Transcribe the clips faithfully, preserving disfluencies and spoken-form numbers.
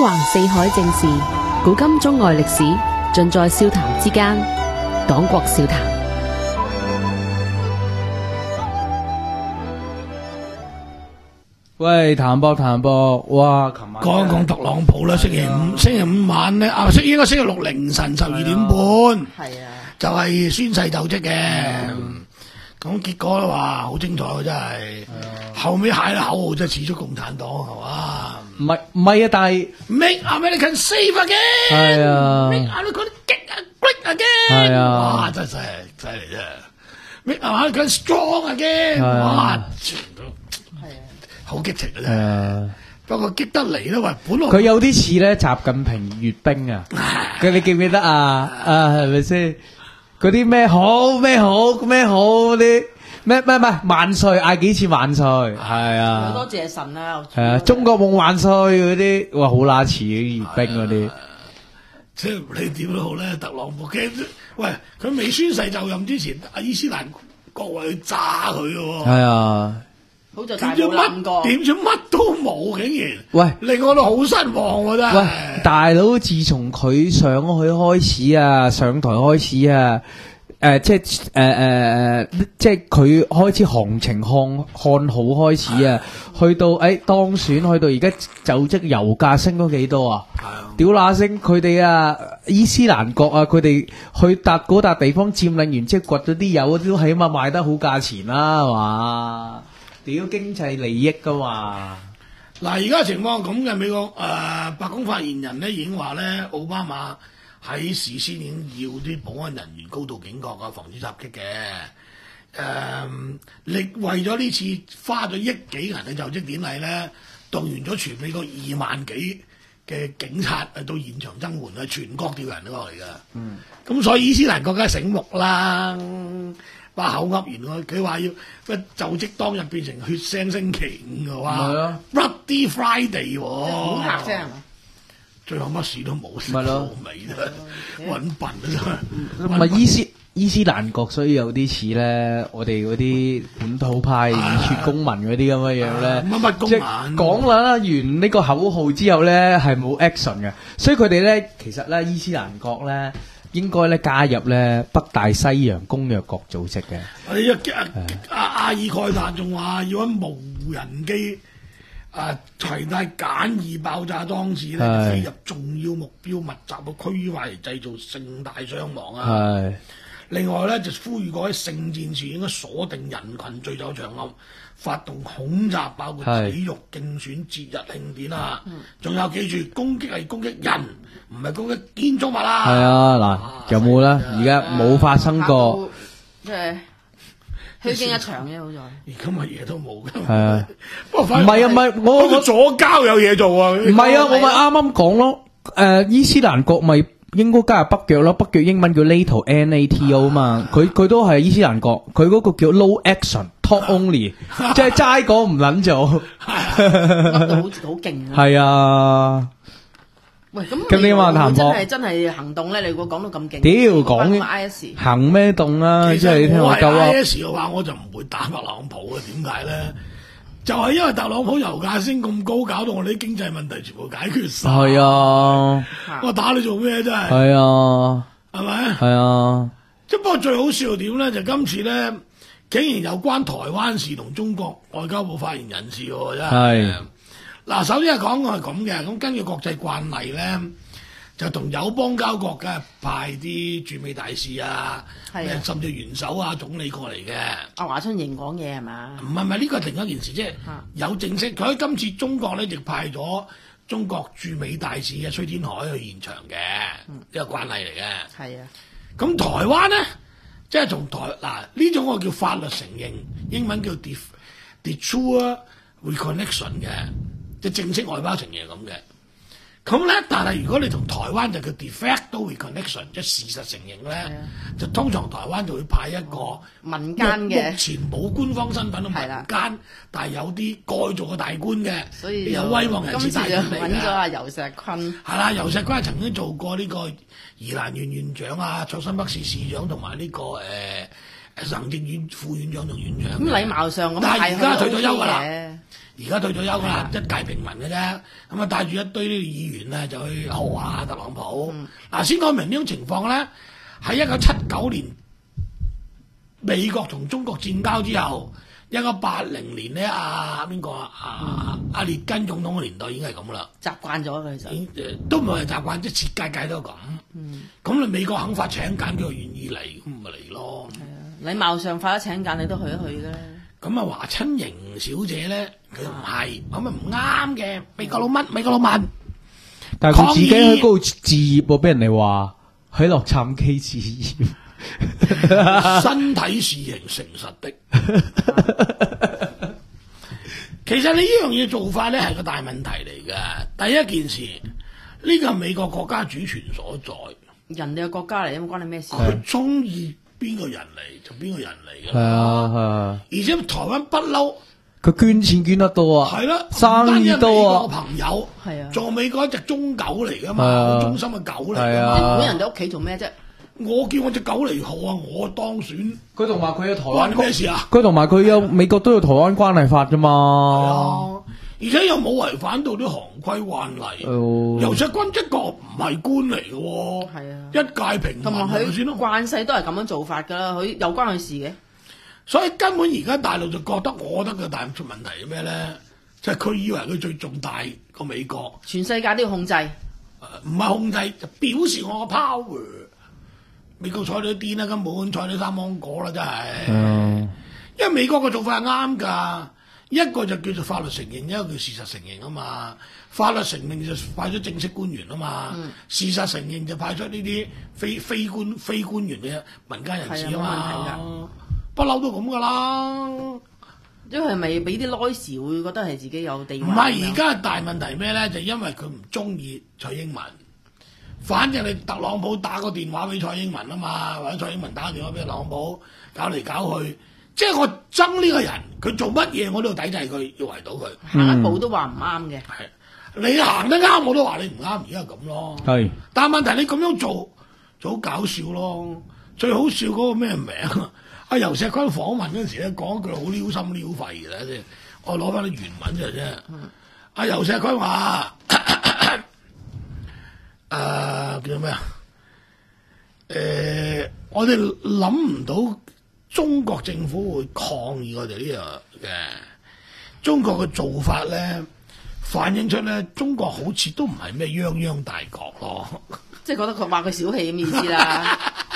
橫四海正事，古今中外歷史，盡在笑談之間。黨國笑談。 喂，譚博譚博，哇！琴晚講一講特朗普啦，星期五星期五晚咧，啊，應該星期六凌晨十二點半， 係啊， 就係宣誓就職嘅。咁結果咧話好精彩喎，真係。後尾嗌啦口號真係似咗共產黨係嘛？ 唔係唔係啊，但係 Make America safe again， 係啊 ，Make America great again， 係啊， 哇！真係犀利犀利啫，Make America strong again，哇！全都係啊，好激情嘅啫。不過激得嚟咧，喂，本來佢有啲似咧習近平閱兵啊，佢你記唔記得啊？啊，係咪先？嗰啲咩好咩好咩好嗰啲咩咩咩萬歲嗌幾次萬歲，係啊， 好多謝神啊， 係啊，中國夢萬歲嗰啲，哇，好乸似啲閱兵嗰啲。 即係你點都好咧，特朗普驚，喂，佢未宣誓就任之前，阿伊斯蘭國為去炸佢嘅喎。 係啊。 好在大點知冇諗過， 乜點知乜都冇，竟然喂， 令我都好失望喎！真係。 喂，大佬，自從佢上去開始啊，上台開始啊，誒，即係誒誒誒，即係佢開始行情看看好開始啊，去到誒當選，去到而家就職，油價升咗幾多啊？屌乸聲，佢哋啊，伊斯蘭國啊，佢哋去笪嗰笪地方佔領完，即係掘咗啲油，都起碼賣得好價錢啦，係嘛？屌經濟利益噶嘛？ 嗱，而家情況咁嘅，美國誒、呃、白宮發言人咧已經話咧，奧巴馬喺事先已經要啲保安人員高度警覺啊，防止襲擊嘅。誒、呃，力為咗呢次花咗億幾銀嘅就職典禮咧，動員咗全美國二萬幾嘅警察誒到現場增援啊，全國調人落嚟㗎。嗯，咁所以伊斯蘭國梗係醒目啦。把口噏完佢，佢話要乜就職當日變成血腥星期五嘅話，Bloody Friday 喎， 恐嚇啫係嘛？ 最後乜事都冇， 咪咯尾啦，揾笨啊真係。 唔係伊斯伊斯蘭國，所以有啲似咧，我哋嗰啲本土派熱血公民嗰啲咁嘅樣咧， 乜乜公即民係講啦完呢個口號之後咧係冇 action 嘅，所以佢哋咧其實咧伊斯蘭國咧。應該咧加入咧北大西洋公約國組織嘅。 阿阿阿爾蓋達仲話要喺無人機啊攜帶簡易爆炸裝置咧飛入重要目標密集嘅區域嚟製造盛大傷亡啊！另外咧就呼籲各位聖戰士應該鎖定人群聚集場合，發動恐襲，包括體育競選、節日慶典啊！仲有記住，攻擊係攻擊人，唔係攻擊建築物啦。 係啊，嗱，有冇咧？而家冇發生過， 即係虛驚一場啫，好在。 而家乜嘢都冇㗎。 係啊， 不過唔係啊，唔係我我左膠有嘢做啊。 唔係啊，我咪啱啱講咯。誒，伊斯蘭國咪應該加入北約咯，北約英文叫 NATO，N A T O 嘛。佢佢都係伊斯蘭國，佢嗰個叫 No Action。Talk only， 即係齋講唔撚做， 噏到好似好勁啊！ 係啊， 喂，咁咁你話談博真係真係行動咧？你會講到咁勁？ 屌講 I S 行咩動啊？即係你聽我鳩啊 I S 嘅話，我就唔會打特朗普嘅。點解咧？就係因為特朗普油價升咁高，搞到我哋啲經濟問題全部解決晒。 係啊， 我打你做咩真係？ 係啊， 係咪？ 係啊。 即不過最好笑點咧，就今次咧。竟然有關台灣事同中國外交部發言人士喎，真係。嗱，首先係講我係咁嘅，咁根據國際慣例咧，就同友邦交國嘅派啲駐美大使啊，甚至元首啊、總理過嚟嘅。 阿華春瑩講嘢係嘛？ 唔係唔係，呢個係另一件事，即係有正式。佢喺今次中國咧，亦派咗中國駐美大使嘅崔天凱去現場嘅，呢個慣例嚟嘅。 係啊， 咁台灣咧？即係同台嗱呢種我叫法律承認，英文叫 de de jure reconnaissance 嘅，即係正式外交承認咁嘅。咁咧，但係如果你同台灣就叫 de facto reconnaissance，即係事實承認咧，就通常台灣就會派一個民間嘅， 目前冇官方身份嘅民間，但係有啲該做嘅大官嘅， 所以有威望人士大官嚟嘅。 揾咗阿游錫堃。 係啦，游錫堃曾經做過呢個宜蘭縣縣長啊，卓新北市市長同埋呢個誒誒行政院副院長同院長。 咁禮貌上咁， 但係而家退咗休㗎啦。而而家退咗休啦，一介平民嘅啫。咁啊帶住一堆呢啲議員咧就去豪下特朗普。嗱、嗯，先講明呢種情況咧，喺一九七九年美國同中國戰交之後，一九八零年咧阿邊個啊阿阿列根總統嘅年代已經係咁啦，習慣咗佢就已經都唔係習慣，即係設計界都咁。咁你、嗯、美國肯發請柬，佢願意嚟，咁咪嚟咯。係啊， 禮貌上發咗請柬，你都去一去嘅。 咁啊，華親瑩小姐咧，佢唔係，咁啊唔啱嘅，美國佬乜，美國佬問。 但係佢自己喺嗰度置業喎，俾人哋話喺洛杉磯置業。 身體是型誠實的。其實你呢樣嘢做法咧係個大問題嚟㗎。第一件事，呢個係美國國家主權所在， 人哋嘅國家嚟，咁關你咩事？ 佢中意邊個人嚟就邊個人嚟㗎。 係啊係啊。 而且台灣不嬲， 佢捐錢捐得多啊。係啦， 生意多啊。 朋友係啊， 做美國一隻忠狗嚟㗎嘛，好忠心嘅狗嚟㗎嘛。 你管人哋屋企做咩啫？ 我叫我隻狗嚟號啊！我當選， 佢同埋佢有台灣咩事啊？ 佢同埋佢有美國都有台灣關係法啫嘛。 係啊，而且又冇違反到啲行規慣例。 哦， 游錫堃一個唔係官嚟嘅喎。 係啊， 一介平民同埋佢慣世都係咁樣做法㗎啦，佢有關佢事嘅。所以根本而家大陸就覺得，我覺得個大陸出問題係咩咧？就係、是、佢以為佢最重大過美國，全世界都要控制。唔係、呃、控制，就表示我個 power。美國睬你都癲啦，根本睬你三芒果啦，真係。嗯、因為美國嘅做法係啱㗎，一個就叫做法律承認，一個叫事實承認啊嘛。法律承認就派出正式官員啊嘛，嗯、事實承認就派出呢啲非非官非官員嘅民間人士啊嘛。不嬲都咁㗎啦。因為係咪俾啲內時會覺得係自己有地位？唔係，而家大問題咩咧？就因為佢唔中意蔡英文。反正你特朗普打個電話俾蔡英文啊嘛，或者蔡英文打個電話俾特朗普，搞嚟搞去，即係我憎呢個人，佢做乜嘢我都要抵制佢，要圍到佢，行一步都話唔啱嘅。係你行得啱，我都話你唔啱，而家係咁咯。係，但係問題你咁樣做就好搞笑咯。最好笑嗰個咩名啊？阿游錫堃訪問嗰陣時咧，講一句好撩心撩肺嘅咧，即係我攞翻啲原文出嚟啫。阿游錫堃話。誒、呃、叫咩啊？誒、呃，我哋諗唔到中國政府會抗議我哋呢樣嘅。中國嘅做法咧，反映出咧中國好似都唔係咩泱泱大國咯。即係覺得佢話佢小氣咁意思啦。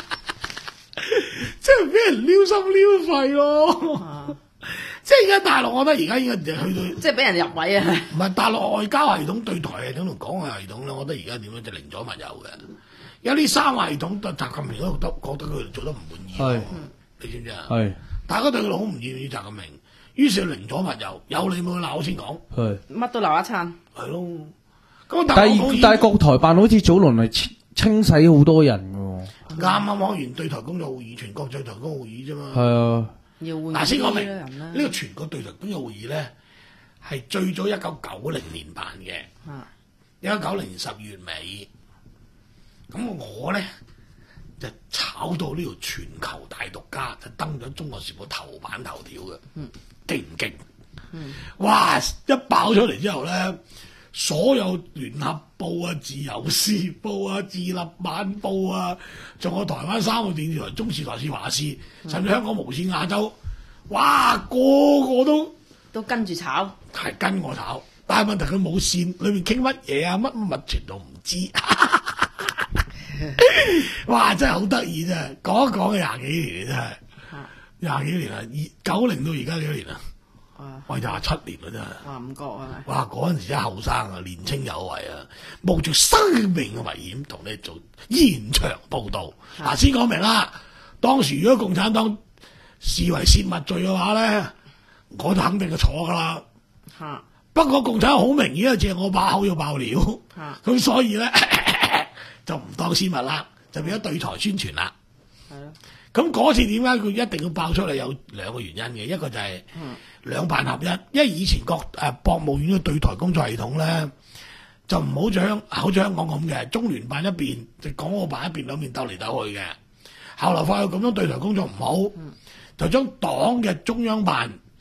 即係俾人撩心撩肺咯。啊、即係而家大陸，我覺得而家應該去到，即係俾人入位啊！唔係大陸外交系統、對台系統同港外系統咧，我覺得而家點樣就寧左勿右嘅。有啲三個系統，習近平都覺得覺得佢做得唔滿意。係，你知唔知啊？係，大家對佢好唔滿意習近平，於是寧左勿右，有你冇鬧先講。係，乜都鬧一餐。係咯。咁但係但係國台辦好似早輪係清洗好多人㗎。啱啱開完對台工作會議，全國對台工作會議啫嘛。係啊。嗱，先講明呢個全國對台工作會議咧，係最早一九九零年辦嘅，一九九零年十月尾。咁我咧就炒到呢條全球大獨家，就登咗《中國時報》頭版頭條嘅，勁唔勁？嗯、哇！一爆出嚟之後咧，所有聯合報啊、自由時報啊、自立晚報啊，仲有台灣三個電視台、中視台、視華視，甚至香港無線亞洲，哇！個個都都跟住炒，係跟我炒。但係問題佢冇線，裏面傾乜嘢啊？乜乜全都唔知。哇！真係好得意啫，講一講廿幾年真係，廿幾年啊，二九零到而家幾多年啊？哇，廿七年啦真係。哇，唔覺啊！哇，嗰陣時真係後生啊，年青有為啊，冒住生命嘅危險同你做現場報導。嗱、啊，先講明啦，當時如果共產黨視為泄密罪嘅話咧，我就肯定係坐噶啦。嚇、啊！不過共產黨好明顯係借我把口要爆料，咁、啊、所以咧。就唔當私密啦，就變咗對台宣傳啦。係咯。咁嗰次點解佢一定要爆出嚟？有兩個原因嘅，一個就係兩辦合一，因為以前國誒國務院嘅對台工作系統咧，就唔好像好似香港咁嘅，中聯辦一邊，就港澳辦一邊兩邊鬥嚟鬥去嘅。後來發覺咁樣對台工作唔好，就將黨嘅中央辦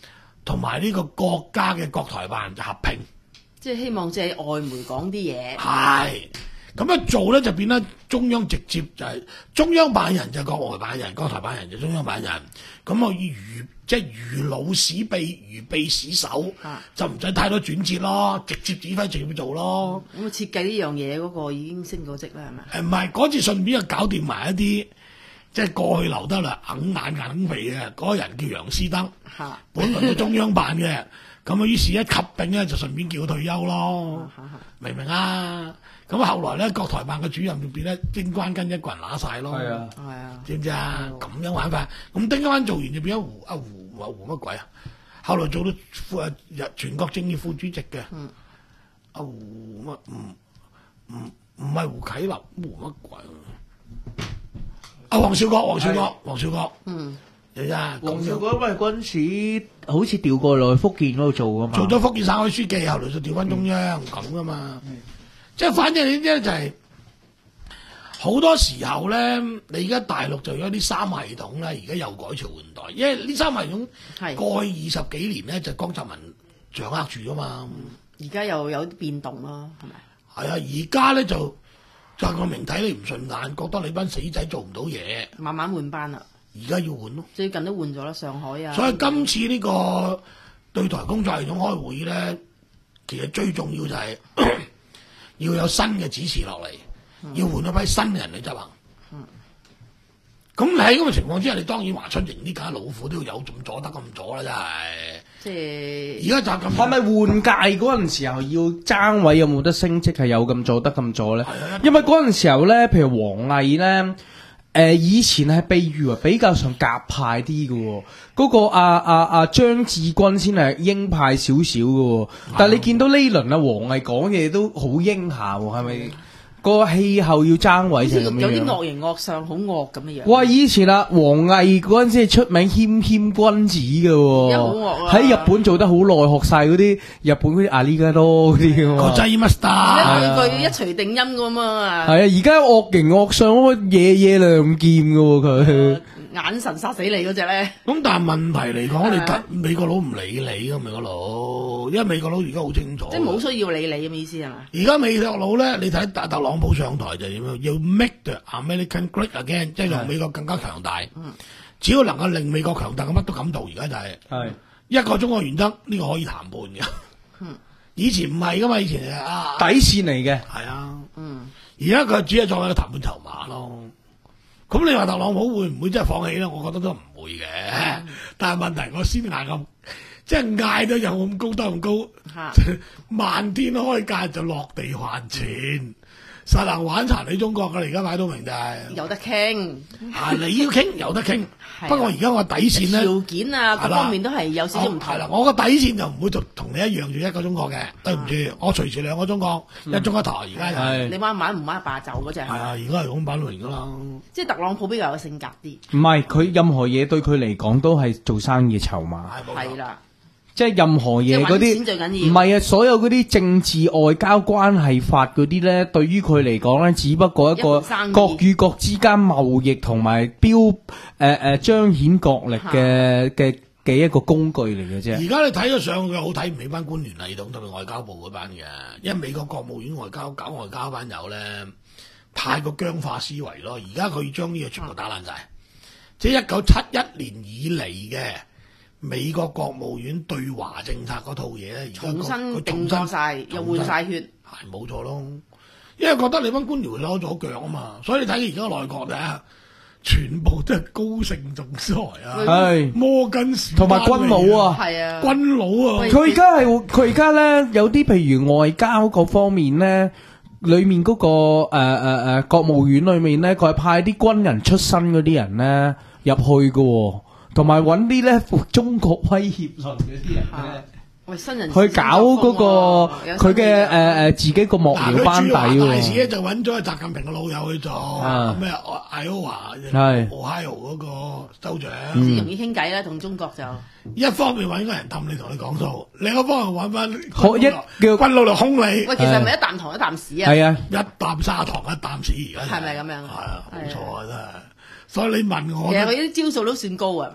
同埋呢個國家嘅國台辦就合併， 即係希望借外媒講啲嘢。 係咁樣做咧，就變得中央直接就係、是、中央辦人就國外辦人，國台辦人就中央辦人。咁我以如即係如老使秘，如秘使手，啊、就唔使太多轉折咯，直接指揮直接做咯。 咁、嗯、設計呢樣嘢嗰個已經升咗職啦，係咪？ 誒唔係，嗰次順便就搞掂埋一啲。即係過去留得啦，硬眼硬鼻嘅嗰個人叫楊斯德，啊、本來都中央辦嘅，咁啊於是一及並咧就順便叫佢退休咯，啊啊、明唔明啊？咁後來咧國台辦嘅主任就變得丁關根一個人拿晒咯，係啊，係啊，知唔知啊？咁、嗯、樣玩法，咁丁關做完就變咗胡阿胡啊胡乜鬼啊？後來做到副啊全國政協副主席嘅，阿、嗯啊、胡乜唔唔唔係胡啟立胡乜鬼？阿黃少國，黃少國，黃少國，嗯，你啊， 黃少國因為嗰陣時好似調過落去福建嗰度做噶嘛， 做咗福建省委書記，後來就調翻中央咁噶嘛，嗯、即係反正呢啲咧就係、是、好多時候咧，你而家大陸就有啲三系統咧，而家又改朝換代，因為呢三系統係過去二十幾年咧就江澤民掌握住噶嘛， 而家、嗯、又有啲變動咯，係咪？ 係啊，而家咧就。習近平睇你唔順眼，覺得你班死仔做唔到嘢， 慢慢換班啦。 而家要換咯，最近都換咗啦，上海啊。 所以今次呢個對台工作系統開會咧，其實最重要就係、是、要有新嘅指示落嚟，嗯、要換一批新人嚟執行。咁、嗯、你喺咁嘅情況之下，你當然華春瑩呢家老虎都要有咁阻得咁阻啦，真係。即係而家就咁， 係咪換屆嗰陣時候要爭位有冇得升職係有咁做得咁做咧？因為嗰陣時候咧，譬如王毅咧，誒、呃、以前係被譽為比較上鴿派啲嘅、哦，嗰、那個阿阿阿張志軍先係鷹派少少嘅，但係你見到呢輪啊，王毅講嘢都好鷹下，係咪？個氣候要爭位就咁樣， 有啲惡形惡相，好惡咁嘅樣。 哇！以前啊，王毅嗰陣時係出名謙謙君子嘅喎，喺日本做得好耐，學晒嗰啲日本嗰啲阿里加多嗰啲嘅嘛。 個 J Master， 佢一錘定音咁嘛。 係啊，而家惡形惡相，夜夜亮劍嘅喎佢。 眼神殺死你嗰隻咧， 咁但係問題嚟講，你特美國佬唔理你噶美國佬，因為美國佬而家好清楚， 即係冇需要理你嘅意思係嘛？ 而家美國佬咧，你睇特特朗普上台就點樣？要 make the American great again，即係讓美國更加強大。嗯、只要能夠令美國強大，咁乜都敢做。而家就係、是、係是一個中國原則，呢、這個可以談判嘅。嗯、以前唔係噶嘛，以前係啊底線嚟嘅。 係啊，嗯，而家佢只係作為一個談判籌碼咯。咁你話特朗普會唔會真係放棄咧？我覺得都唔會嘅。嗯、但係問題我先嗌咁，即係嗌到有咁高得咁高，漫天開價就落地還錢，實能玩殘你中國㗎。而家擺到明就係、是、 有得傾。啊， 你要傾有得傾，不過而家我底線咧條件啊各方面都係有少少唔同。係啦， 我個底線就唔會同同你一樣住一個中國嘅，對唔住，我隨時兩個中國，嗯、一中一台。而家係你玩唔玩唔玩霸就嗰隻係啊，而家係咁擺到明㗎啦。 即係特朗普比較有性格啲。 唔係，佢任何嘢對佢嚟講都係做生意嘅籌碼。 係啦。 即係任何嘢嗰啲，唔係啊！所有嗰啲政治外交關係法嗰啲咧，對於佢嚟講咧，只不過一個國與國之間貿易同埋標誒誒彰顯國力嘅嘅嘅一個工具嚟嘅啫。 而家你睇咗上去好睇唔起班官員系統，特別外交部嗰班嘅，因為美國國務院外交搞外交班友咧，太過僵化思維咯。而家佢將呢個全部打爛晒，嗯、即係一九七一年以嚟嘅。美國國務院對華政策嗰套嘢咧，而家重新定咗晒，又換晒血， 係冇錯咯。因為覺得你班官僚攞咗腳啊嘛，所以你睇而家內閣咧，全部都係高盛總裁啊，係摩根士同埋軍佬啊， 係啊， 軍佬啊。 佢而家係佢而家咧有啲譬如外交嗰方面咧，裏面嗰、嗰個誒誒誒國務院裏面咧，佢係派啲軍人出身嗰啲人咧入去噶。同埋揾啲咧中國威脅論嗰啲人咧， 喂新人去搞嗰個佢嘅誒誒自己個幕僚班底喎。 大使咧就揾咗習近平嘅老友去做咩？艾奧華係 Ohio 嗰個州長， 先容易傾偈啦。同中國就一方面揾個人氹你同你講數，另一方面揾翻學一叫軍佬嚟兇你。 喂，其實係咪一啖糖一啖屎啊？ 係啊， 一啖砂糖一啖屎而家。 係咪咁樣？ 係啊，冇錯啊，真係。所以你問我， 其實佢啲招數都算高係咪？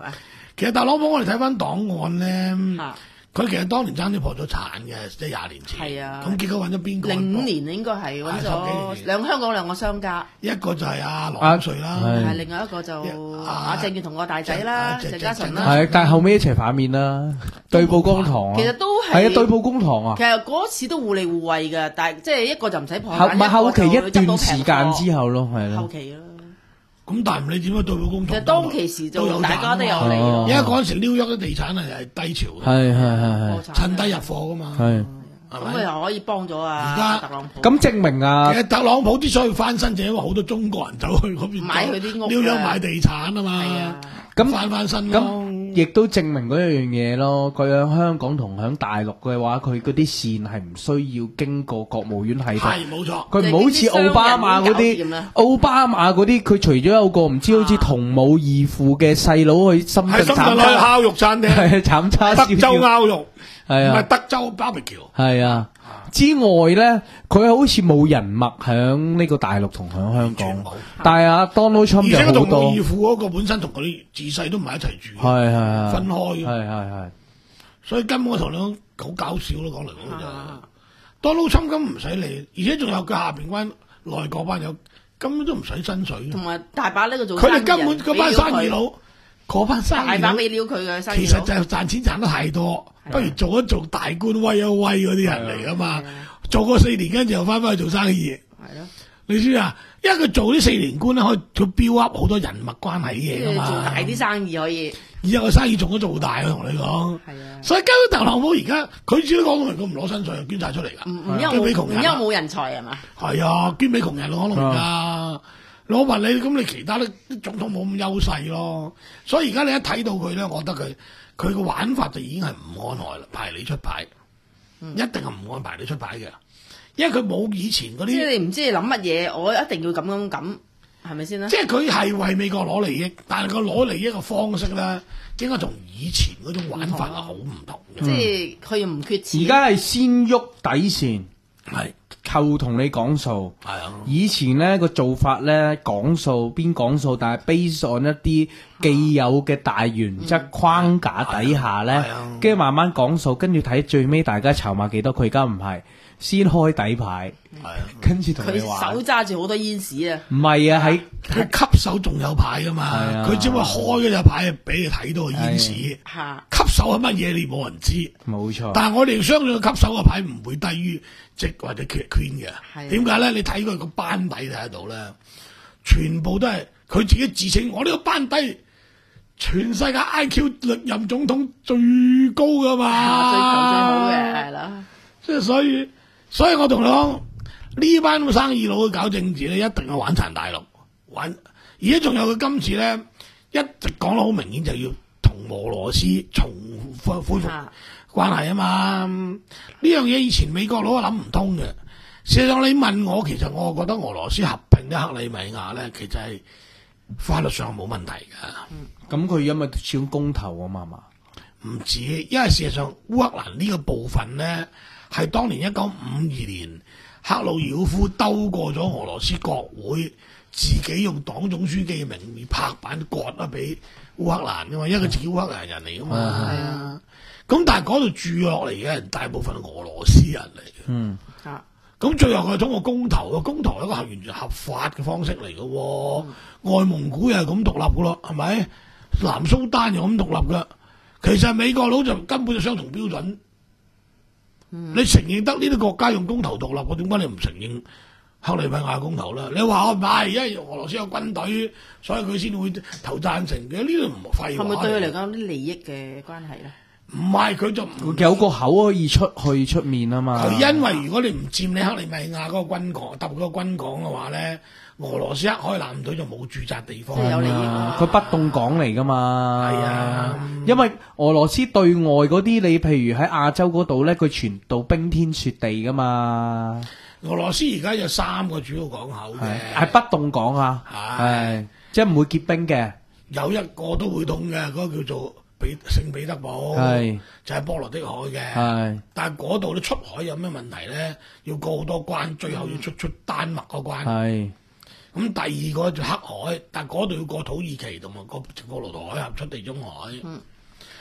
其實特朗普我哋睇翻檔案咧。佢其實當年爭啲破咗產嘅，即係廿年前。係啊。咁結果揾咗邊個？ 零五年應該係揾咗兩香港兩個商家。 一個就係阿羅瑞啦， 係另外一個就阿鄭月同個大仔啦，鄭家純啦。 係，但係後尾一齊反面啦，對簿公堂啊。 其實都係。係啊，對簿公堂啊。 其實嗰次都互利互惠㗎，但係即係一個就唔使破產，唔係後期一段時間之後咯，係咯。 後期咯。 咁但係唔理點樣對簿公堂， 其實當其時就大家都有利咯。 因為嗰陣時紐約啲地產係低潮嘅， 係係係係趁低入貨噶嘛。 係咁佢又可以幫咗啊！ 而家特朗普咁證明啊， 其實特朗普之所以翻身，就因為好多中國人走去嗰邊買佢啲屋， 紐約買地產啊嘛。 係啊， 咁翻翻身咯。 咁亦都證明嗰一樣嘢咯。佢喺香港同喺大陸嘅話，佢嗰啲線係唔需要經過國務院系統。 係冇錯。 佢唔好似奧巴馬嗰啲，奧巴馬嗰啲，佢除咗有個唔知好似同母異父嘅細佬去深圳炒烤肉餐廳， 係慘叉燒， 德州烤肉， 係啊， 唔係德州 barbecue， 係啊。之外咧，佢好似冇人脈響呢個大陸同響香港，但係阿 Donald Trump 就好多。而且同母異父嗰個本身同佢自細都唔係一齊住， 係係係分開嘅， 係係係。 所以根本我同你講好搞笑咯，講嚟講去就 Donald Trump 根本唔使理，而且仲有佢下邊班內閣班友根本都唔使薪水， 同埋大把呢個做佢哋根本嗰班生意佬，嗰班生意佬大把俾料佢嘅生意佬， 其實就係賺錢賺得太多。不如做一做大官威一威嗰啲人嚟噶嘛，做過四年跟住又翻返去做生意。係咯，你知啊？因為佢做呢四年官咧，可以佢 build up 好多人脈關係嘅嘢噶嘛， 做大啲生意可以。 而家個生意仲都做大，我同你講。係啊。所以根本特朗普而家佢自己都講到明，佢唔攞薪水，捐晒出嚟噶。 唔唔因為唔因為冇人才係嘛？ 係啊，捐俾窮人咯，可能而家攞埋你，咁你其他啲總統冇咁優勢咯。所以而家你一睇到佢咧，我覺得佢。佢個玩法就已經係唔按排排你出牌，嗯、一定係唔按排你出牌嘅，因為佢冇以前嗰啲。即係你唔知你諗乜嘢，我一定要咁咁咁，係咪先咧？即係佢係為美國攞利益，但係佢攞利益嘅方式咧，應該同以前嗰種玩法係好唔同嘅。即係佢又唔缺錢。而家係先喐底線，係後同你講數。係啊，以前咧個做法咧講數邊講數，但係 base on一啲既有嘅大原則框架底下咧，跟住慢慢講數，跟住睇最尾大家籌碼幾多。佢而家唔係先開底牌，跟住同你話佢手揸住好多煙屎啊！唔係啊，喺佢吸手仲有牌噶嘛，佢只不過開嗰隻牌俾你睇到個煙屎。吸手係乜嘢？你冇人知，冇錯。但係我哋相信佢吸手嘅牌唔會低於直或者缺 queen 嘅。點解咧？你睇佢個班底睇得到咧，全部都係佢自己自稱我呢個班底。全世界 I Q 歷任總統最高噶嘛，最強最好嘅係啦。即係所以，所以我同你講呢班咁生意佬去搞政治咧，一定要玩殘大陸，玩。而家仲有佢今次咧，一直講得好明顯，就要同俄羅斯重恢恢復關係啊嘛。呢樣嘢以前美國佬諗唔通嘅。事實上你問我，其實我覺得俄羅斯合併啲克里米亞咧，其實係法律上冇問題噶。咁佢因為始終公投啊嘛嘛，唔止，因為事實上烏克蘭呢個部分咧，係當年一九五二年赫魯曉夫兜過咗俄羅斯國會，自己用黨總書記嘅名義拍板割啊俾烏克蘭噶嘛，因為佢自己烏克蘭人嚟噶嘛，係啊。咁但係嗰度住落嚟嘅人大部分係俄羅斯人嚟嘅，嗯啊。咁最後佢係通過公投，個公投係一個係完全合法嘅方式嚟嘅喎。嗯、外蒙古又係咁獨立嘅咯，係咪？南蘇丹又咁獨立嘅。其實美國佬就根本就雙重標準。嗯、你承認得呢啲國家用公投獨立，我點解你唔承認克里米亞公投咧？你話我唔係，因為俄羅斯有軍隊，所以佢先會投贊成嘅。呢度唔係廢話。係咪對佢嚟講啲利益嘅關係咧？唔係，佢就唔有個口可以出去出面啊嘛。佢因為如果你唔佔你克里米亞嗰個軍港，特別嗰個軍港嘅話咧，俄羅斯一開艦隊就冇駐紮地方。即係有利益啊！佢不動港嚟噶嘛。係啊，因為俄羅斯對外嗰啲，你譬如喺亞洲嗰度咧，佢全部冰天雪地噶嘛。俄羅斯而家有三個主要港口嘅，係不動港啊，係即係唔會結冰嘅。有一個都會凍嘅，嗰、嗰個叫做比聖彼得堡，係就係波羅的海嘅，係。但係嗰度咧出海有咩問題咧？要過好多關，最後要出出丹麥嗰關。係。咁第二個就黑海，但係嗰度要過土耳其同埋過直布羅陀海峽出地中海。嗯。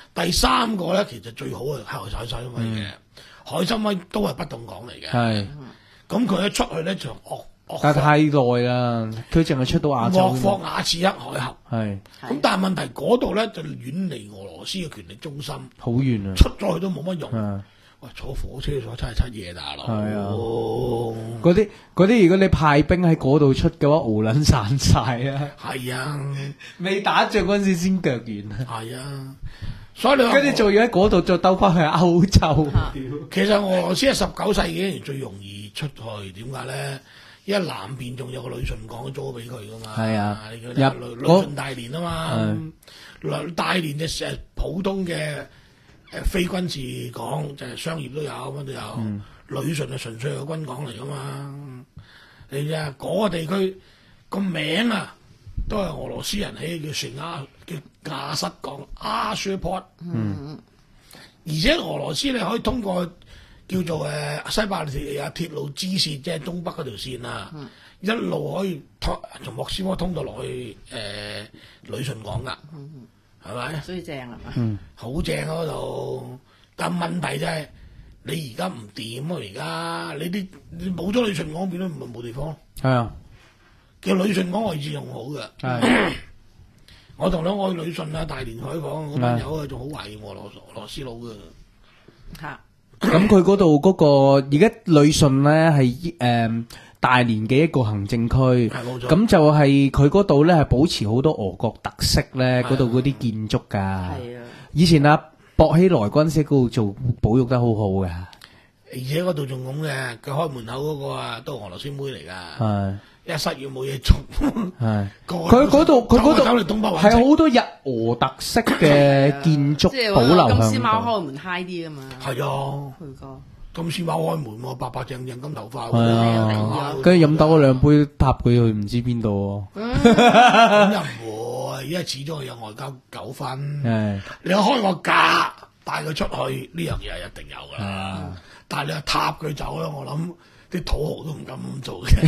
第三個咧，其實最好係海參崴嘅，海參崴都係不凍港嚟嘅。係，咁佢一出去咧就惡惡。但太耐啦，佢淨係出到亞洲。 惡霍雅茨克海峽。係。咁但係問題嗰度咧就遠離俄羅斯嘅權力中心。好遠啊！出咗去都冇乜用。喂，坐火車坐真係七夜大佬。係啊。 嗰啲嗰啲，如果你派兵喺嗰度出嘅話，敖撚散晒啊！ 係啊， 未打仗嗰陣時先腳軟啊！ 係啊，所以你跟住仲要喺嗰度再兜翻去歐洲。 其實俄羅斯係十九世紀最容易出去，點解咧？因為南邊仲有個旅順港租俾佢噶嘛。係啊，入旅順大連啊嘛。旅大連就成普通嘅。誒非軍事港就係、是、商業都有，乜都有。嗯、旅順係純粹嘅軍港嚟噶嘛。你睇下嗰個地區個名啊，都係俄羅斯人起，叫船亞叫亞瑟港 Arshavport。嗯，而且俄羅斯你可以通過叫做誒西伯利亞鐵路支線，即係東北嗰條線啊，嗯、一路可以通從莫斯科通到落去誒、呃、旅順港噶。嗯係咪？所以正係嘛？嗯，好正嗰度。但問題就係你而家唔掂啊！而家你啲你冇咗旅順港，變咗唔係冇地方。係啊，其實旅順港位置仲好嘅。係，我同兩個旅順啊、大連海港嗰班友啊，仲好懷疑俄羅俄羅斯佬嘅。嚇！ 咁佢嗰度嗰個而家旅順咧係誒大連嘅一個行政區，咁就係佢嗰度咧係保持好多俄國特色咧，嗰度嗰啲建築㗎。係啊，以前啊薄熙來軍師嗰度做保育得好好㗎。 而且嗰度仲咁嘅，佢開門口嗰個啊都係俄羅斯妹嚟㗎。係。一失業冇嘢做。係。 佢嗰度佢嗰度係好多日俄特色嘅建築保留喺度。 金絲貓開門 high 啲㗎嘛。係啊。去過。金絲貓開門喎，白白淨淨金頭髮。 係啊。跟住飲多嗰兩杯，搭佢去唔知邊度。 咁又唔會，因為始終係有外交糾紛。係。你開個價帶佢出去，呢樣嘢係一定有㗎啦。但係你話踏佢走咧，我諗啲土豪都唔敢咁做嘅。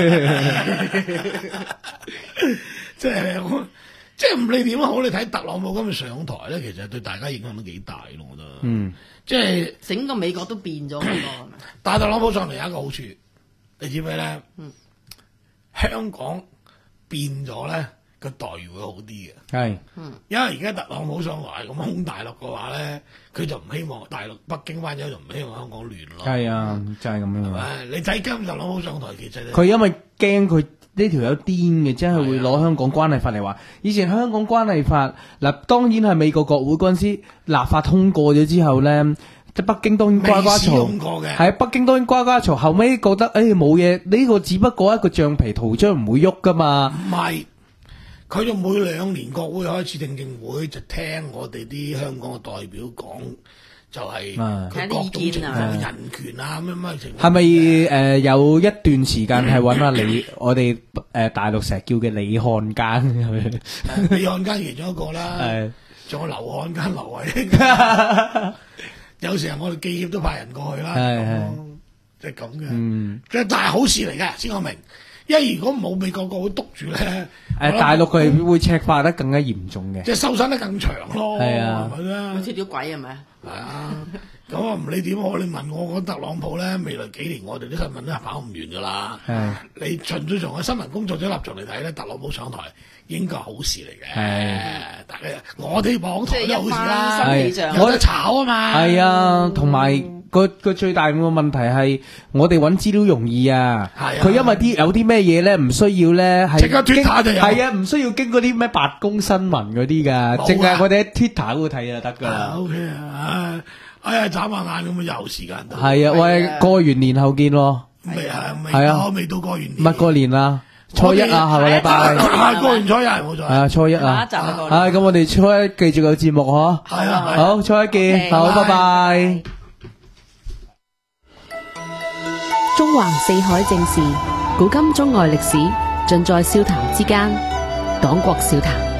即係即係唔理點好，你睇特朗普今日上台咧，其實對大家影響都幾大咯，我覺得。嗯。即係整個美國都變咗好多。 但係特朗普上嚟有一個好處，你知唔知咧？嗯。香港變咗咧，個待遇會好啲嘅。係。嗯。因為而家特朗普上來咁兇大陸嘅話咧，佢就唔希望大陸北京班友就唔希望香港亂咯。係啊，就係咁樣。係咪？你睇今日特朗普上台，其實佢因為驚佢呢條友癲嘅，真係會攞香港關係法嚟話。以前香港關係法嗱，當然係美國國會嗰陣時立法通過咗之後咧，即北京當然呱呱嘈。係北京當然呱呱嘈，後尾覺得誒冇嘢，呢個只不過一個橡皮圖章，唔會喐噶嘛。 唔係。佢就每兩年國會開始聽證會，就聽我哋啲香港嘅代表講，就係佢各種情況嘅人權啊，咩咩情況。 係咪誒有一段時間係揾阿李，我哋誒大陸成日叫嘅李漢奸？ 李漢奸其中一個啦，仲有劉漢奸、劉慧卿。有時候我哋記協都派人過去啦，即係咁嘅。即係但係好事嚟嘅，先我明。因為如果冇美國國會督住咧， 誒大陸佢會赤化得更加嚴重嘅， 即係收身得更長咯。係啊，係咪啊？ 好似條鬼係咪？ 係啊，咁啊唔理點好，你問我講特朗普咧，未來幾年我哋啲新聞都係跑唔完噶啦。係，你純粹從個新聞工作者立場嚟睇咧，特朗普上台應該係好事嚟嘅。係，大家我哋網台都好事啦，係有得炒啊嘛。 係啊，同埋。個個最大嘅問題係我哋揾資料容易啊，佢因為啲有啲咩嘢咧唔需要咧係，即刻 Twitter 就有，係啊，唔需要經嗰啲咩白宮新聞嗰啲噶，淨係我哋喺 Twitter 嗰度睇就得噶啦。 O K 啊，哎呀眨下眼咁啊，有時間到。 係啊，喂，過完年後見咯。 未啊，未啊，未到過完年。 唔係過年啦，初一啊，下個禮拜。 係過完初一冇錯。係啊，初一啊。啊，咁我哋初一繼續有節目嗬。係啊，好，初一見，好，拜拜。 中橫四海正事，古今中外歷史，盡在笑談之間。講國笑談。